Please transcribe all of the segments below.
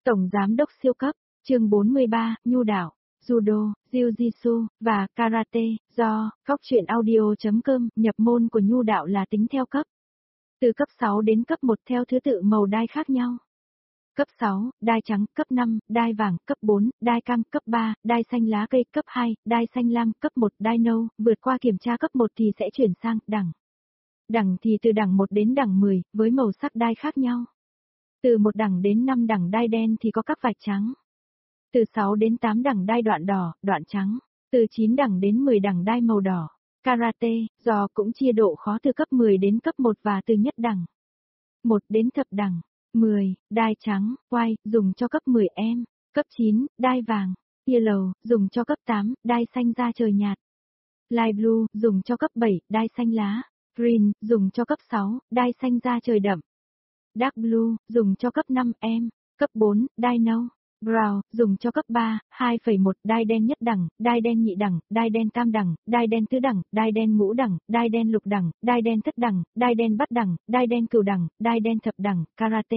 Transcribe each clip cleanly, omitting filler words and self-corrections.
Tổng Giám đốc siêu cấp, chương 43, Nhu đạo, Judo, Jiu-Jitsu, và Karate, do, Cóc.audio.com, nhập môn của Nhu đạo là tính theo cấp. Từ cấp 6 đến cấp 1 theo thứ tự màu đai khác nhau. Cấp 6, đai trắng, cấp 5, đai vàng, cấp 4, đai cam, cấp 3, đai xanh lá cây, cấp 2, đai xanh lam, cấp 1, đai nâu, vượt qua kiểm tra cấp 1 thì sẽ chuyển sang đẳng. Đẳng thì từ đẳng 1 đến đẳng 10, với màu sắc đai khác nhau. Từ 1 đẳng đến 5 đẳng đai đen thì có các vạch trắng. Từ 6 đến 8 đẳng đai đoạn đỏ, đoạn trắng. Từ 9 đẳng đến 10 đẳng đai màu đỏ. Karate, do cũng chia độ khó từ cấp 10 đến cấp 1 và từ nhất đẳng 1 đến thập đẳng 10, đai trắng, white, dùng cho cấp 10 em. Cấp 9, đai vàng, yellow, dùng cho cấp 8, đai xanh da trời nhạt. Light blue, dùng cho cấp 7, đai xanh lá. Green, dùng cho cấp 6, đai xanh da trời đậm. Dark blue, dùng cho cấp 5 em. Cấp 4, đai nâu. Brown, dùng cho cấp 3, 2,1, đai đen nhất đẳng, đai đen nhị đẳng, đai đen tam đẳng, đai đen tứ đẳng, đai đen ngũ đẳng, đai đen lục đẳng, đai đen thất đẳng, đai đen bát đẳng, đai đen cửu đẳng, đai đen thập đẳng, karate.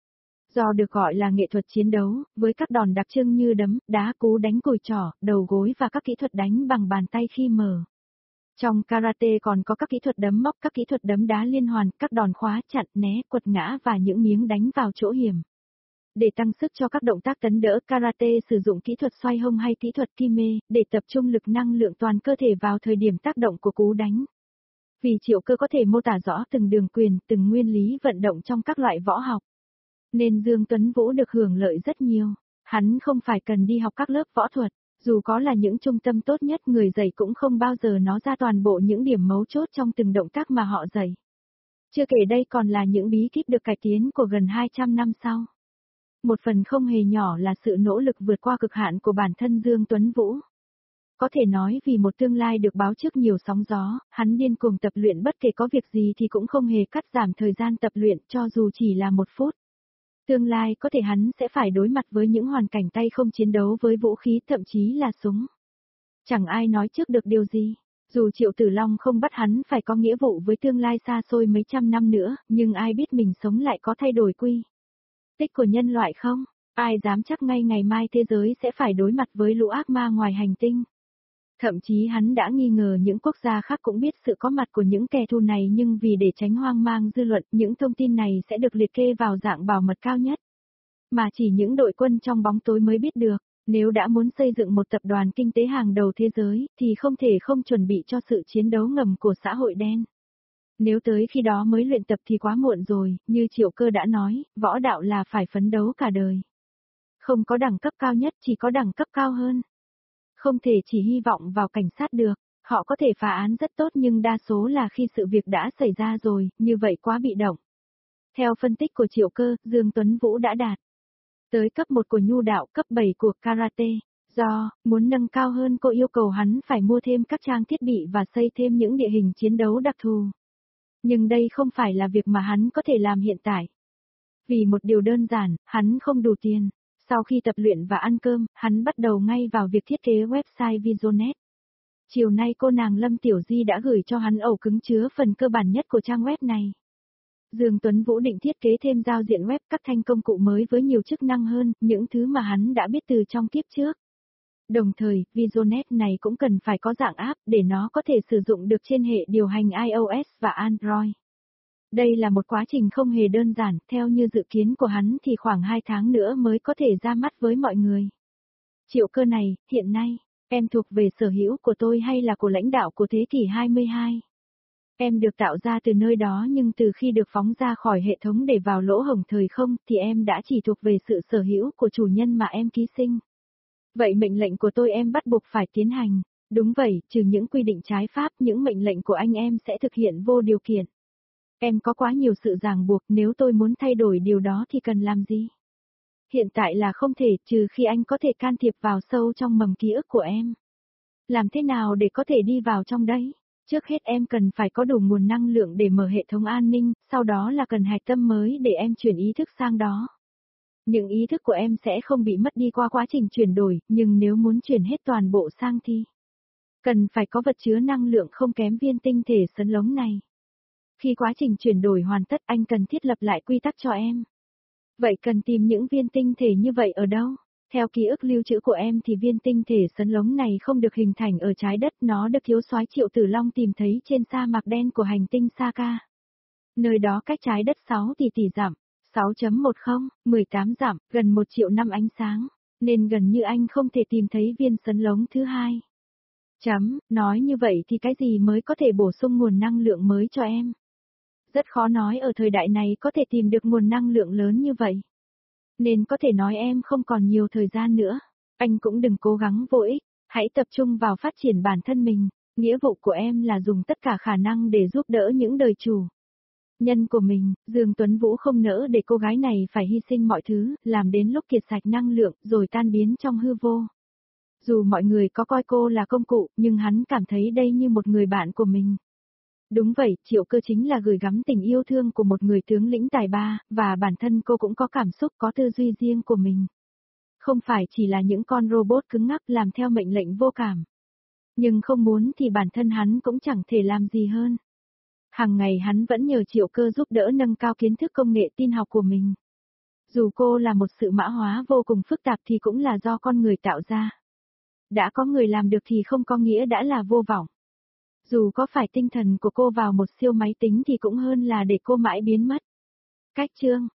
Do được gọi là nghệ thuật chiến đấu, với các đòn đặc trưng như đấm, đá cú đánh cùi trỏ, đầu gối và các kỹ thuật đánh bằng bàn tay khi mở. Trong karate còn có các kỹ thuật đấm móc, các kỹ thuật đấm đá liên hoàn, các đòn khóa chặn, né, quật ngã và những miếng đánh vào chỗ hiểm. Để tăng sức cho các động tác tấn đỡ, karate sử dụng kỹ thuật xoay hông hay kỹ thuật kime, để tập trung lực năng lượng toàn cơ thể vào thời điểm tác động của cú đánh. Vì Triệu Cơ có thể mô tả rõ từng đường quyền, từng nguyên lý vận động trong các loại võ học, nên Dương Tuấn Vũ được hưởng lợi rất nhiều. Hắn không phải cần đi học các lớp võ thuật, dù có là những trung tâm tốt nhất, người dạy cũng không bao giờ nói ra toàn bộ những điểm mấu chốt trong từng động tác mà họ dạy. Chưa kể đây còn là những bí kíp được cải tiến của gần 200 năm sau. Một phần không hề nhỏ là sự nỗ lực vượt qua cực hạn của bản thân Dương Tuấn Vũ. Có thể nói vì một tương lai được báo trước nhiều sóng gió, hắn điên cuồng tập luyện, bất kể có việc gì thì cũng không hề cắt giảm thời gian tập luyện cho dù chỉ là 1 phút. Tương lai có thể hắn sẽ phải đối mặt với những hoàn cảnh tay không chiến đấu với vũ khí, thậm chí là súng. Chẳng ai nói trước được điều gì. Dù Triệu Tử Long không bắt hắn phải có nghĩa vụ với tương lai xa xôi mấy trăm năm nữa, nhưng ai biết mình sống lại có thay đổi quy tích của nhân loại không? Ai dám chắc ngay ngày mai thế giới sẽ phải đối mặt với lũ ác ma ngoài hành tinh? Thậm chí hắn đã nghi ngờ những quốc gia khác cũng biết sự có mặt của những kẻ thù này, nhưng vì để tránh hoang mang dư luận, những thông tin này sẽ được liệt kê vào dạng bảo mật cao nhất. Mà chỉ những đội quân trong bóng tối mới biết được. Nếu đã muốn xây dựng một tập đoàn kinh tế hàng đầu thế giới, thì không thể không chuẩn bị cho sự chiến đấu ngầm của xã hội đen. Nếu tới khi đó mới luyện tập thì quá muộn rồi, như Triệu Cơ đã nói, võ đạo là phải phấn đấu cả đời. Không có đẳng cấp cao nhất, chỉ có đẳng cấp cao hơn. Không thể chỉ hy vọng vào cảnh sát được, họ có thể phá án rất tốt nhưng đa số là khi sự việc đã xảy ra rồi, như vậy quá bị động. Theo phân tích của Triệu Cơ, Dương Tuấn Vũ đã đạt tới cấp 1 của Nhu đạo, cấp 7 của Karate. Do muốn nâng cao hơn, cô yêu cầu hắn phải mua thêm các trang thiết bị và xây thêm những địa hình chiến đấu đặc thù. Nhưng đây không phải là việc mà hắn có thể làm hiện tại. Vì một điều đơn giản, hắn không đủ tiền. Sau khi tập luyện và ăn cơm, hắn bắt đầu ngay vào việc thiết kế website Visionet. Chiều nay cô nàng Lâm Tiểu Di đã gửi cho hắn ổ cứng chứa phần cơ bản nhất của trang web này. Dương Tuấn Vũ định thiết kế thêm giao diện web, các thanh công cụ mới với nhiều chức năng hơn, những thứ mà hắn đã biết từ trong kiếp trước. Đồng thời, Visionet này cũng cần phải có dạng app để nó có thể sử dụng được trên hệ điều hành iOS và Android. Đây là một quá trình không hề đơn giản, theo như dự kiến của hắn thì khoảng 2 tháng nữa mới có thể ra mắt với mọi người. Triệu Cơ này, hiện nay, em thuộc về sở hữu của tôi hay là của lãnh đạo của thế kỷ 22? Em được tạo ra từ nơi đó, nhưng từ khi được phóng ra khỏi hệ thống để vào lỗ hổng thời không thì em đã chỉ thuộc về sự sở hữu của chủ nhân mà em ký sinh. Vậy mệnh lệnh của tôi em bắt buộc phải tiến hành. Đúng vậy, trừ những quy định trái pháp, những mệnh lệnh của anh em sẽ thực hiện vô điều kiện. Em có quá nhiều sự ràng buộc, nếu tôi muốn thay đổi điều đó thì cần làm gì? Hiện tại là không thể, trừ khi anh có thể can thiệp vào sâu trong mầm ký ức của em. Làm thế nào để có thể đi vào trong đấy? Trước hết em cần phải có đủ nguồn năng lượng để mở hệ thống an ninh, sau đó là cần hạch tâm mới để em chuyển ý thức sang đó. Những ý thức của em sẽ không bị mất đi qua quá trình chuyển đổi, nhưng nếu muốn chuyển hết toàn bộ sang thì cần phải có vật chứa năng lượng không kém viên tinh thể sấn lống này. Khi quá trình chuyển đổi hoàn tất, anh cần thiết lập lại quy tắc cho em. Vậy cần tìm những viên tinh thể như vậy ở đâu? Theo ký ức lưu trữ của em thì viên tinh thể sấn lống này không được hình thành ở trái đất, nó được thiếu soái Triệu Tử Long tìm thấy trên sa mạc đen của hành tinh Saka. Nơi đó cách trái đất 6 tỷ dặm, 6.10, 18 dặm, gần 1 triệu năm ánh sáng, nên gần như anh không thể tìm thấy viên sấn lống thứ hai. Nói như vậy thì cái gì mới có thể bổ sung nguồn năng lượng mới cho em? Rất khó nói ở thời đại này có thể tìm được nguồn năng lượng lớn như vậy. Nên có thể nói em không còn nhiều thời gian nữa. Anh cũng đừng cố gắng vô ích, hãy tập trung vào phát triển bản thân mình. Nghĩa vụ của em là dùng tất cả khả năng để giúp đỡ những đời chủ nhân của mình. Dương Tuấn Vũ không nỡ để cô gái này phải hy sinh mọi thứ, làm đến lúc kiệt sạch năng lượng rồi tan biến trong hư vô. Dù mọi người có coi cô là công cụ, nhưng hắn cảm thấy đây như một người bạn của mình. Đúng vậy, Triệu Cơ chính là gửi gắm tình yêu thương của một người tướng lĩnh tài ba, và bản thân cô cũng có cảm xúc, có tư duy riêng của mình. Không phải chỉ là những con robot cứng ngắc làm theo mệnh lệnh vô cảm. Nhưng không muốn thì bản thân hắn cũng chẳng thể làm gì hơn. Hàng ngày hắn vẫn nhờ Triệu Cơ giúp đỡ nâng cao kiến thức công nghệ tin học của mình. Dù cô là một sự mã hóa vô cùng phức tạp thì cũng là do con người tạo ra. Đã có người làm được thì không có nghĩa đã là vô vọng. Dù có phải tinh thần của cô vào một siêu máy tính thì cũng hơn là để cô mãi biến mất. Cách chương